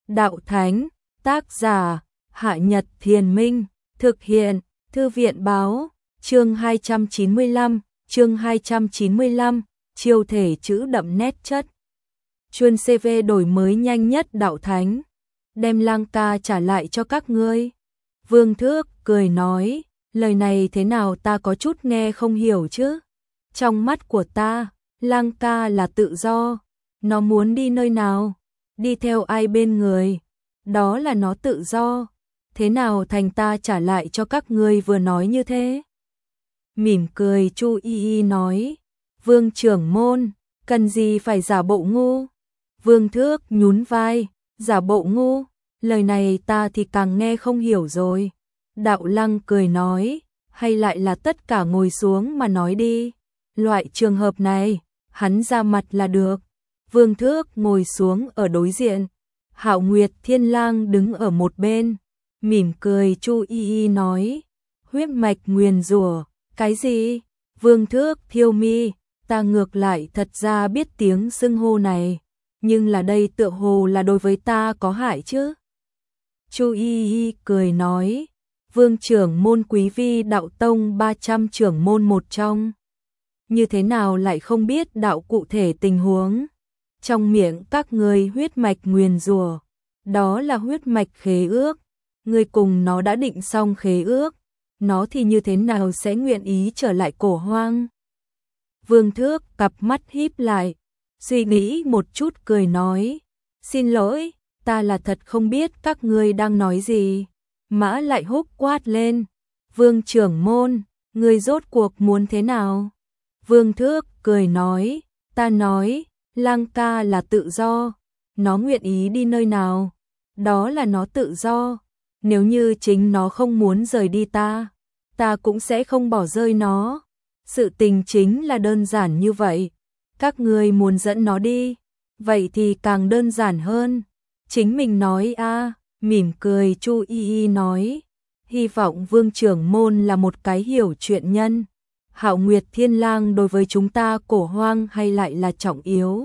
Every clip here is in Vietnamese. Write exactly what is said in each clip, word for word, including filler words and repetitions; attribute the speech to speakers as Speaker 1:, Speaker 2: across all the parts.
Speaker 1: Đạo Thánh, tác giả, Hạ Nhật Thiền Minh, thực hiện, Thư viện Báo, chương hai trăm chín mươi lăm, chương hai trăm chín mươi lăm, chiêu thể chữ đậm nét chất. Chuyên xê vê đổi mới nhanh nhất Đạo Thánh, đem Lang ca trả lại cho các ngươi. Vương Thước cười nói, lời này thế nào ta có chút nghe không hiểu chứ. Trong mắt của ta, Lang ca là tự do, nó muốn đi nơi nào, đi theo ai bên người, đó là nó tự do. Thế nào thành ta trả lại cho các ngươi vừa nói như thế? Mỉm cười Chu Y Y nói, Vương trưởng môn, cần gì phải giả bộ ngu? Vương Thước nhún vai, giả bộ ngu, lời này ta thì càng nghe không hiểu rồi. Đạo Lăng cười nói, hay lại là tất cả ngồi xuống mà nói đi. Loại trường hợp này, hắn ra mặt là được. Vương Thước ngồi xuống ở đối diện, Hạo Nguyệt Thiên Lang đứng ở một bên, mỉm cười Chu Y Y nói, huyết mạch nguyền rủa, cái gì? Vương Thước thiêu mi, ta ngược lại thật ra biết tiếng xưng hô này, nhưng là đây tựa hồ là đối với ta có hại chứ. Chu Y Y cười nói, Vương trưởng môn Quý Vi đạo tông ba trăm trưởng môn một trong, như thế nào lại không biết đạo cụ thể tình huống? Trong miệng các ngươi huyết mạch nguyền rủa, đó là huyết mạch khế ước, ngươi cùng nó đã định xong khế ước, nó thì như thế nào sẽ nguyện ý trở lại Cổ Hoang? Vương Thước cặp mắt híp lại, suy nghĩ một chút cười nói, xin lỗi, ta là thật không biết các ngươi đang nói gì. Mã Lại Húc quát lên, Vương trưởng môn, ngươi rốt cuộc muốn thế nào? Vương Thước cười nói, ta nói, Lang ca là tự do, nó nguyện ý đi nơi nào, đó là nó tự do. Nếu như chính nó không muốn rời đi ta, ta cũng sẽ không bỏ rơi nó. Sự tình chính là đơn giản như vậy. Các ngươi muốn dẫn nó đi, vậy thì càng đơn giản hơn. Chính mình nói a, mỉm cười Chu Y Y nói, hy vọng Vương trưởng môn là một cái hiểu chuyện nhân. Hạo Nguyệt Thiên Lang đối với chúng ta Cổ Hoang hay lại là trọng yếu.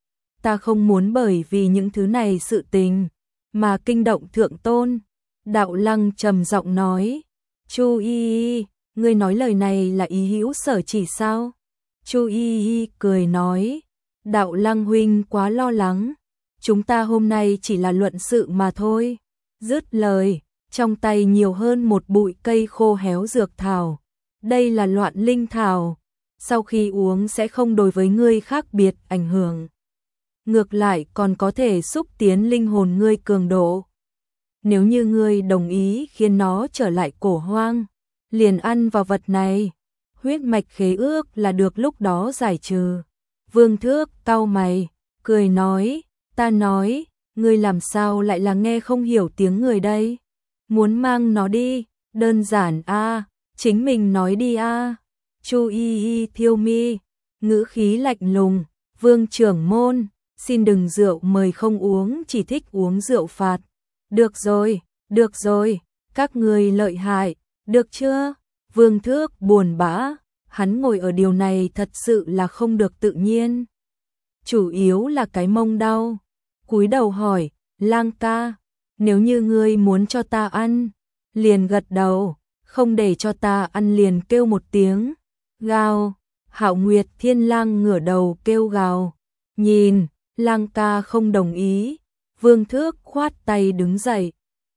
Speaker 1: Ta không muốn bởi vì những thứ này sự tình mà kinh động thượng tôn. Đạo Lăng trầm giọng nói, Chu Y Y, ngươi nói lời này là ý hữu sở chỉ sao? Chu Y Y cười nói, Đạo Lăng huynh quá lo lắng, chúng ta hôm nay chỉ là luận sự mà thôi. Dứt lời, trong tay nhiều hơn một bụi cây khô héo dược thảo. Đây là loạn linh thảo, sau khi uống sẽ không đối với ngươi khác biệt ảnh hưởng. Ngược lại còn có thể xúc tiến linh hồn ngươi cường độ. Nếu như ngươi đồng ý khiến nó trở lại Cổ Hoang, liền ăn vào vật này, huyết mạch khế ước là được lúc đó giải trừ. Vương Thước cau mày, cười nói, ta nói, ngươi làm sao lại là nghe không hiểu tiếng người đây? Muốn mang nó đi, đơn giản a, chính mình nói đi a. Chu Y Y thiêu mi, ngữ khí lạnh lùng, Vương trưởng môn, xin đừng rượu mời không uống, chỉ thích uống rượu phạt. Được rồi, được rồi, các ngươi lợi hại, được chưa? Vương Thước buồn bã, hắn ngồi ở điều này thật sự là không được tự nhiên. Chủ yếu là cái mông đau. Cúi đầu hỏi, Lang ca, nếu như ngươi muốn cho ta ăn, liền gật đầu, không để cho ta ăn liền kêu một tiếng. Gào, Hạo Nguyệt Thiên Lang ngửa đầu kêu gào. Nhìn, Lang ca không đồng ý. Vương Thước khoát tay đứng dậy.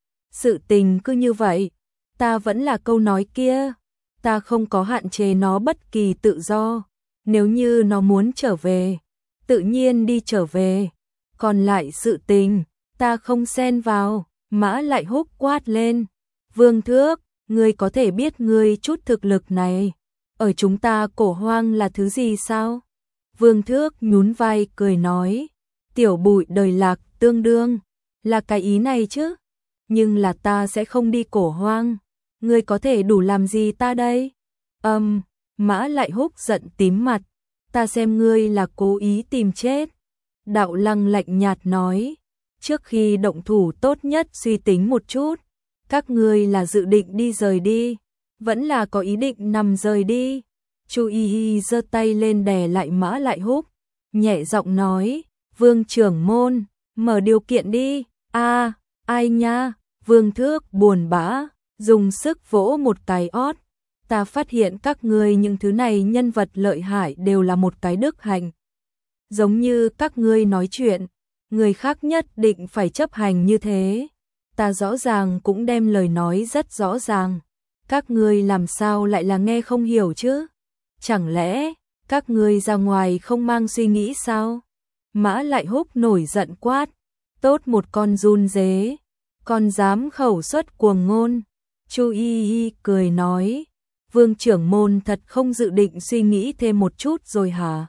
Speaker 1: Sự tình cứ như vậy, ta vẫn là câu nói kia, ta không có hạn chế nó bất kỳ tự do. Nếu như nó muốn trở về, tự nhiên đi trở về. Còn lại sự tình, ta không xen vào. Mã Lại Húc quát lên, Vương Thước, ngươi có thể biết ngươi chút thực lực này ở chúng ta Cổ Hoang là thứ gì sao? Vương Thước nhún vai cười nói, tiểu bụi đời lạc tương đương, là cái ý này chứ. Nhưng là ta sẽ không đi Cổ Hoang, ngươi có thể đủ làm gì ta đây? Âm, um, Mã Lại Húc giận tím mặt, ta xem ngươi là cố ý tìm chết. Đạo Lăng lạnh nhạt nói, trước khi động thủ tốt nhất suy tính một chút, các ngươi là dự định đi rời đi, vẫn là có ý định nằm rời đi. Chu Y Y giơ tay lên đè lại Mã Lại Húc, nhẹ giọng nói, Vương trưởng môn, mở điều kiện đi, A, ai nha, Vương Thước buồn bã, dùng sức vỗ một cái ót. Ta phát hiện các ngươi những thứ này nhân vật lợi hại đều là một cái đức hạnh. Giống như các ngươi nói chuyện, người khác nhất định phải chấp hành như thế. Ta rõ ràng cũng đem lời nói rất rõ ràng. Các ngươi làm sao lại là nghe không hiểu chứ? Chẳng lẽ các ngươi ra ngoài không mang suy nghĩ sao? Mã Lại Húc nổi giận quát, tốt một con run dế, còn dám khẩu xuất cuồng ngôn. Chu Y Y cười nói, Vương trưởng môn thật không dự định suy nghĩ thêm một chút rồi hả?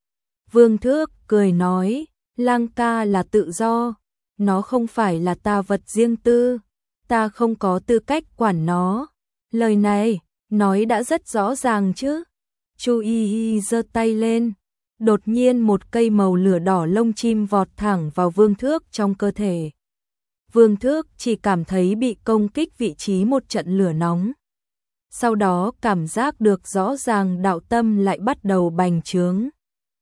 Speaker 1: Vương Thước cười nói, Lang ca là tự do, nó không phải là ta vật riêng tư, ta không có tư cách quản nó. Lời này nói đã rất rõ ràng chứ. Chu Y Y giơ tay lên, đột nhiên một cây màu lửa đỏ lông chim vọt thẳng vào Vương Thước trong cơ thể. Vương Thước chỉ cảm thấy bị công kích vị trí một trận lửa nóng. Sau đó cảm giác được rõ ràng đạo tâm lại bắt đầu bành trướng.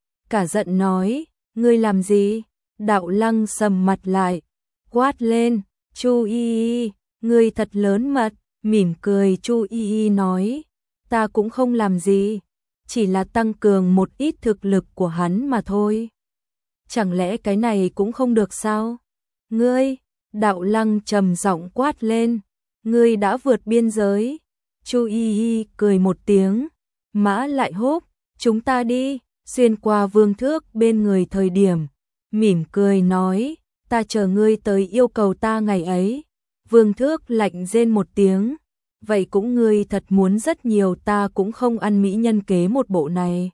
Speaker 1: Cả giận nói, ngươi làm gì? Đạo Lăng sầm mặt lại, quát lên, Chu Y Y, ngươi thật lớn mật. Mỉm cười Chu Y Y nói, ta cũng không làm gì, chỉ là tăng cường một ít thực lực của hắn mà thôi. Chẳng lẽ cái này cũng không được sao? Ngươi, Đạo Lăng trầm giọng quát lên, ngươi đã vượt biên giới. Chu Y Y cười một tiếng, Mã Lại Húc, chúng ta đi. Xuyên qua Vương Thước bên người thời điểm, mỉm cười nói, ta chờ ngươi tới yêu cầu ta ngày ấy. Vương Thước lạnh rên một tiếng, vậy cũng ngươi thật muốn rất nhiều, ta cũng không ăn mỹ nhân kế một bộ này.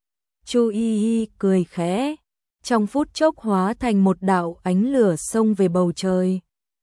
Speaker 1: Chu Y Y cười khẽ, trong phút chốc hóa thành một đạo ánh lửa xông về bầu trời.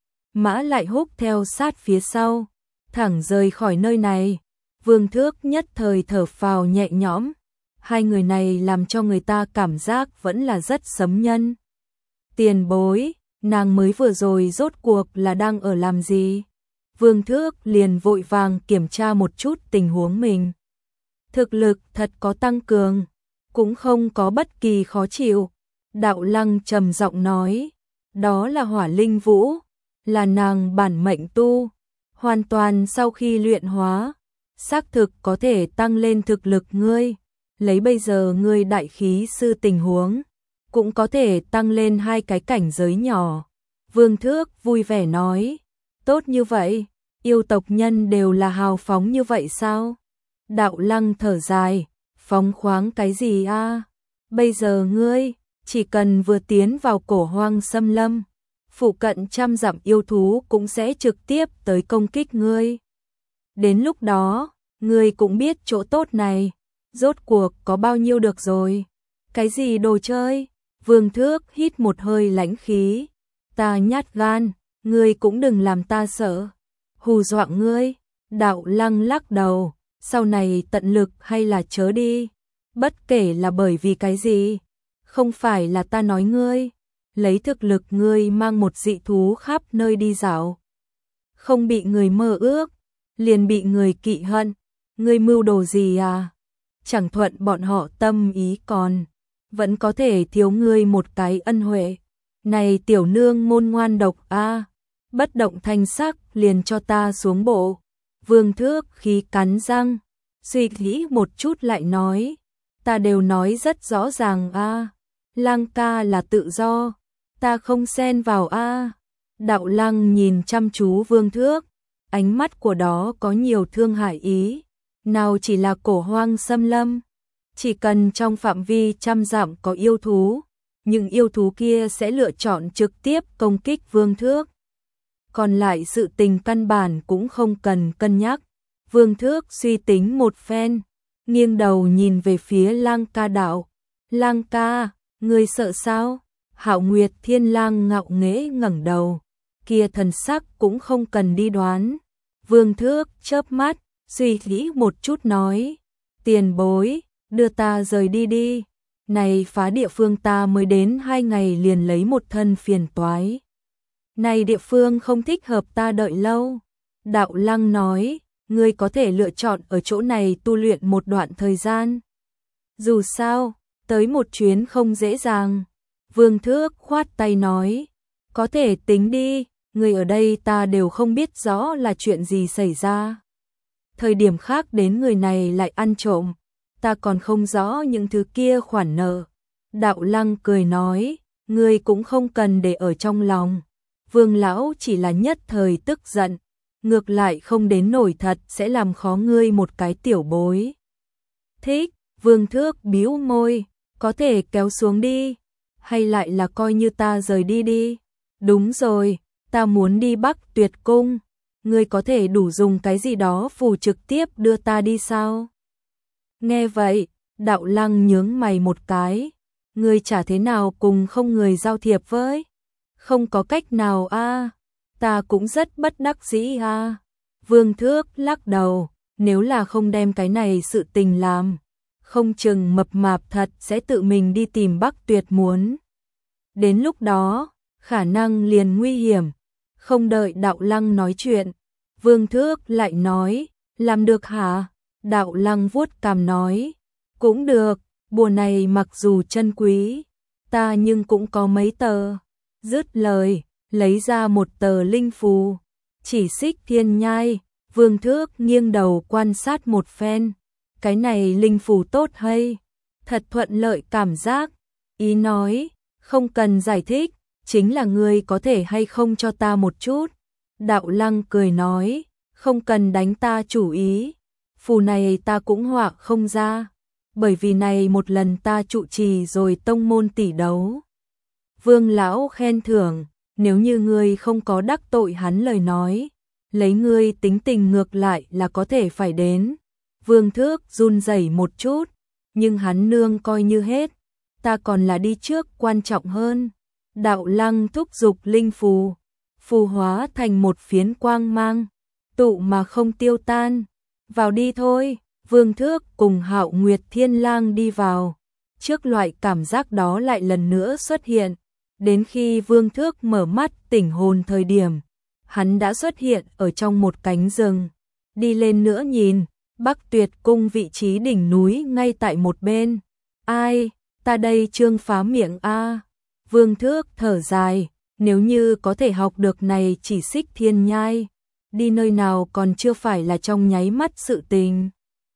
Speaker 1: Mã Lại Húc theo sát phía sau, thẳng rời khỏi nơi này. Vương Thước nhất thời thở phào nhẹ nhõm, hai người này làm cho người ta cảm giác vẫn là rất sấm nhân. Tiền bối, nàng mới vừa rồi rốt cuộc là đang ở làm gì? Vương Thước liền vội vàng kiểm tra một chút tình huống mình. Thực lực thật có tăng cường, cũng không có bất kỳ khó chịu. Đạo Lăng trầm giọng nói, đó là Hỏa Linh Vũ, là nàng bản mệnh tu, hoàn toàn sau khi luyện hóa, xác thực có thể tăng lên thực lực ngươi. Lấy bây giờ ngươi đại khí sư tình huống, cũng có thể tăng lên hai cái cảnh giới nhỏ. Vương Thước vui vẻ nói, tốt như vậy, yêu tộc nhân đều là hào phóng như vậy sao? Đạo Lăng thở dài, phóng khoáng cái gì a? Bây giờ ngươi, chỉ cần vừa tiến vào cổ hoang xâm lâm, phụ cận trăm dặm yêu thú cũng sẽ trực tiếp tới công kích ngươi. Đến lúc đó, ngươi cũng biết chỗ tốt này, rốt cuộc có bao nhiêu được rồi. Cái gì đồ chơi? Vương Thước hít một hơi lãnh khí, ta nhát gan, ngươi cũng đừng làm ta sợ. Hù dọa ngươi. Đạo Lăng lắc đầu, sau này tận lực hay là chớ đi. Bất kể là bởi vì cái gì, không phải là ta nói ngươi, lấy thực lực ngươi mang một dị thú khắp nơi đi dạo, không bị người mơ ước, liền bị người kỵ hận. Ngươi mưu đồ gì à? Chẳng thuận bọn họ tâm ý còn, vẫn có thể thiếu ngươi một cái ân huệ. Này tiểu nương môn ngoan độc a, bất động thanh sắc liền cho ta xuống bộ. Vương Thước khí cắn răng, suy nghĩ một chút lại nói, ta đều nói rất rõ ràng a, Lang ca là tự do, ta không xen vào a. Đạo Lăng nhìn chăm chú Vương Thước, ánh mắt của đó có nhiều thương hại ý, nào chỉ là cổ hoang xâm lâm, chỉ cần trong phạm vi trăm dặm có yêu thú, những yêu thú kia sẽ lựa chọn trực tiếp công kích Vương Thước. Còn lại sự tình căn bản cũng không cần cân nhắc. Vương Thước suy tính một phen, nghiêng đầu nhìn về phía Lang ca đạo. Lang ca, ngươi sợ sao? Hạo Nguyệt Thiên Lang ngạo nghễ ngẩng đầu, kia thần sắc cũng không cần đi đoán. Vương Thước chớp mắt, suy nghĩ một chút nói, tiền bối, đưa ta rời đi đi. Này phá địa phương ta mới đến hai ngày liền lấy một thân phiền toái. Này địa phương không thích hợp ta đợi lâu. Đạo Lăng nói, ngươi có thể lựa chọn ở chỗ này tu luyện một đoạn thời gian. Dù sao, tới một chuyến không dễ dàng. Vương Thước khoát tay nói, Có thể tính đi, người ở đây ta đều không biết rõ là chuyện gì xảy ra. Thời điểm khác đến người này lại ăn trộm, ta còn không rõ những thứ kia khoản nợ. Đạo Lăng cười nói, ngươi cũng không cần để ở trong lòng. Vương lão chỉ là nhất thời tức giận, ngược lại không đến nổi thật sẽ làm khó ngươi một cái tiểu bối. Thích, Vương Thước bĩu môi, có thể kéo xuống đi, hay lại là coi như ta rời đi đi. Đúng rồi, ta muốn đi Bắc Tuyệt Cung, ngươi có thể đủ dùng cái gì đó phù trực tiếp đưa ta đi sao? Nghe vậy, Đạo Lăng nhướng mày một cái, ngươi chả thế nào cùng không người giao thiệp với? Không có cách nào a, à, ta cũng rất bất đắc dĩ a. À. Vương Thước lắc đầu, nếu là không đem cái này sự tình làm, không chừng mập mạp thật sẽ tự mình đi tìm Bắc Tuyệt muốn. Đến lúc đó, khả năng liền nguy hiểm. Không đợi Đạo Lăng nói chuyện, Vương Thước lại nói, làm được hả? Đạo Lăng vuốt cằm nói, cũng được, bùa này mặc dù chân quý, ta nhưng cũng có mấy tờ. Dứt lời, lấy ra một tờ linh phù, chỉ xích thiên nhai. Vương Thước nghiêng đầu quan sát một phen, cái này linh phù tốt hay? Thật thuận lợi cảm giác. Ý nói, không cần giải thích, chính là ngươi có thể hay không cho ta một chút. Đạo Lăng cười nói, không cần đánh ta chủ ý, phù này ta cũng họa không ra, bởi vì này một lần ta trụ trì rồi tông môn tỷ đấu. Vương lão khen thưởng, nếu như ngươi không có đắc tội hắn lời nói, lấy ngươi tính tình ngược lại là có thể phải đến. Vương Thước run rẩy một chút, nhưng hắn nương coi như hết, ta còn là đi trước quan trọng hơn. Đạo Lăng thúc giục linh phù, phù hóa thành một phiến quang mang, tụ mà không tiêu tan. Vào đi thôi. Vương Thước cùng Hạo Nguyệt Thiên Lang đi vào, trước loại cảm giác đó lại lần nữa xuất hiện. Đến khi Vương Thước mở mắt tỉnh hồn thời điểm, hắn đã xuất hiện ở trong một cánh rừng. Đi lên nữa nhìn, Bắc Tuyệt Cung vị trí đỉnh núi ngay tại một bên. Ai, ta đây trương phá miệng a. Vương Thước thở dài, nếu như có thể học được này chỉ xích thiên nhai, đi nơi nào còn chưa phải là trong nháy mắt sự tình.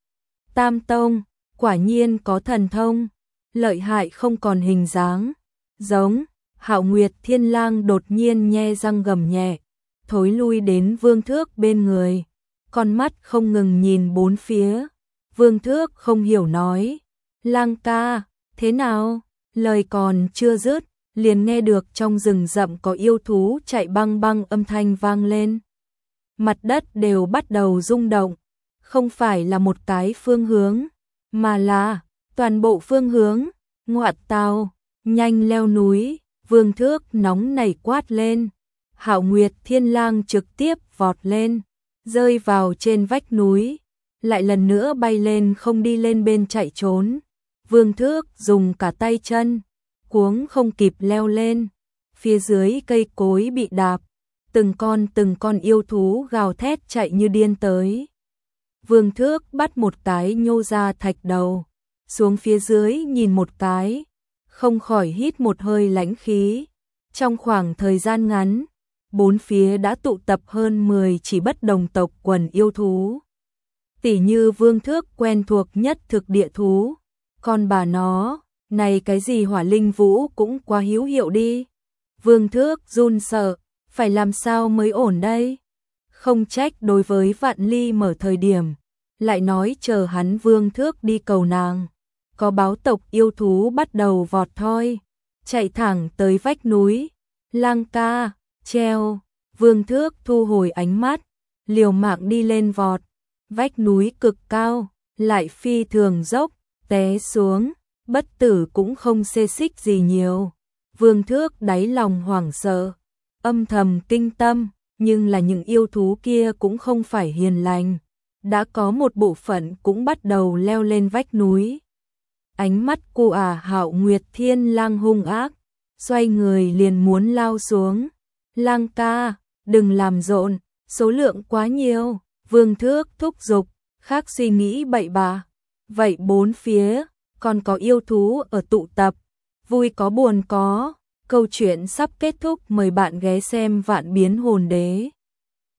Speaker 1: Tam Tông, quả nhiên có thần thông, lợi hại không còn hình dáng. Giống, Hạo Nguyệt Thiên Lang đột nhiên nhe răng gầm nhẹ, thối lui đến Vương Thước bên người, con mắt không ngừng nhìn bốn phía. Vương Thước không hiểu nói, Lang ca, thế nào? Lời còn chưa dứt, liền nghe được trong rừng rậm có yêu thú chạy băng băng âm thanh vang lên. Mặt đất đều bắt đầu rung động, không phải là một cái phương hướng, mà là toàn bộ phương hướng. Ngoạt tào, nhanh leo núi. Vương Thước nóng nảy quát lên. Hạo Nguyệt Thiên Lang trực tiếp vọt lên, rơi vào trên vách núi, lại lần nữa bay lên không đi lên bên chạy trốn. Vương Thước dùng cả tay chân, cuống không kịp leo lên. Phía dưới cây cối bị đạp, từng con từng con yêu thú gào thét chạy như điên tới. Vương Thước bắt một cái nhô ra thạch đầu, xuống phía dưới nhìn một cái, không khỏi hít một hơi lãnh khí. Trong khoảng thời gian ngắn, bốn phía đã tụ tập hơn mười chỉ bất đồng tộc quần yêu thú. Tỉ như Vương Thước quen thuộc nhất thực địa thú, con bà nó, này cái gì hỏa linh vũ cũng quá hữu hiệu đi. Vương Thước run sợ, phải làm sao mới ổn đây? Không trách đối với Vạn Ly mở thời điểm, lại nói chờ hắn Vương Thước đi cầu nàng. Có báo tộc yêu thú bắt đầu vọt thoi, chạy thẳng tới vách núi. Lang ca, treo. Vương Thước thu hồi ánh mắt, liều mạng đi lên vọt. Vách núi cực cao, lại phi thường dốc, té xuống, bất tử cũng không xê xích gì nhiều. Vương Thước đáy lòng hoảng sợ, âm thầm kinh tâm, nhưng là những yêu thú kia cũng không phải hiền lành. Đã có một bộ phận cũng bắt đầu leo lên vách núi. Ánh mắt của ả Hạo Nguyệt Thiên Lang hung ác, xoay người liền muốn lao xuống. Lang ca, đừng làm rộn, số lượng quá nhiều. Vương Thước thúc giục, khác suy nghĩ bậy bạ. Vậy bốn phía, còn có yêu thú ở tụ tập, vui có buồn có, Câu chuyện sắp kết thúc, mời bạn ghé xem Vạn Biến Hồn Đế.